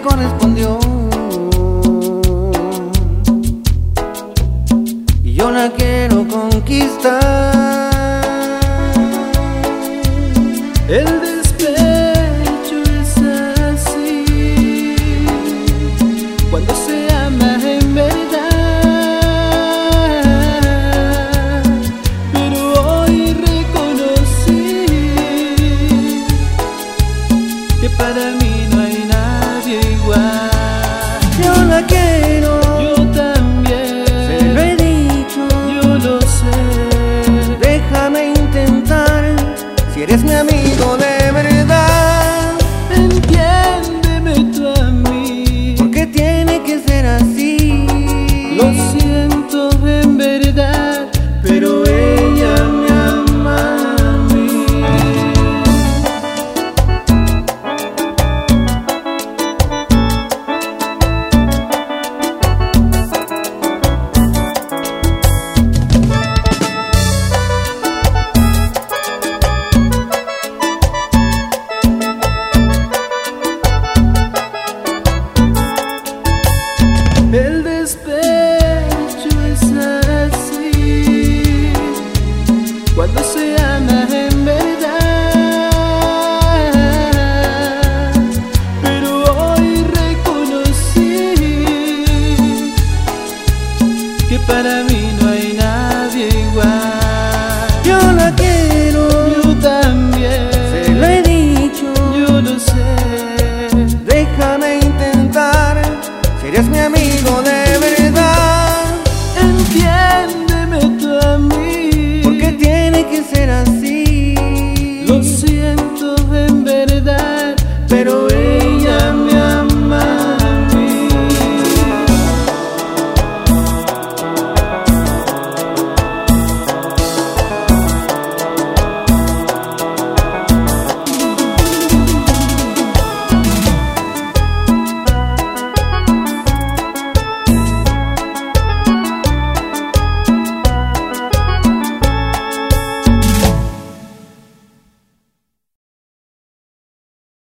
correspondió y yo la quiero conquistar. El despecho es así cuando se ama en verdad, pero hoy reconocí que para mí no hay nadie igual. Yo la quiero, Yo también, se lo he dicho, yo lo sé. déjame intentar, si eres mi amigo de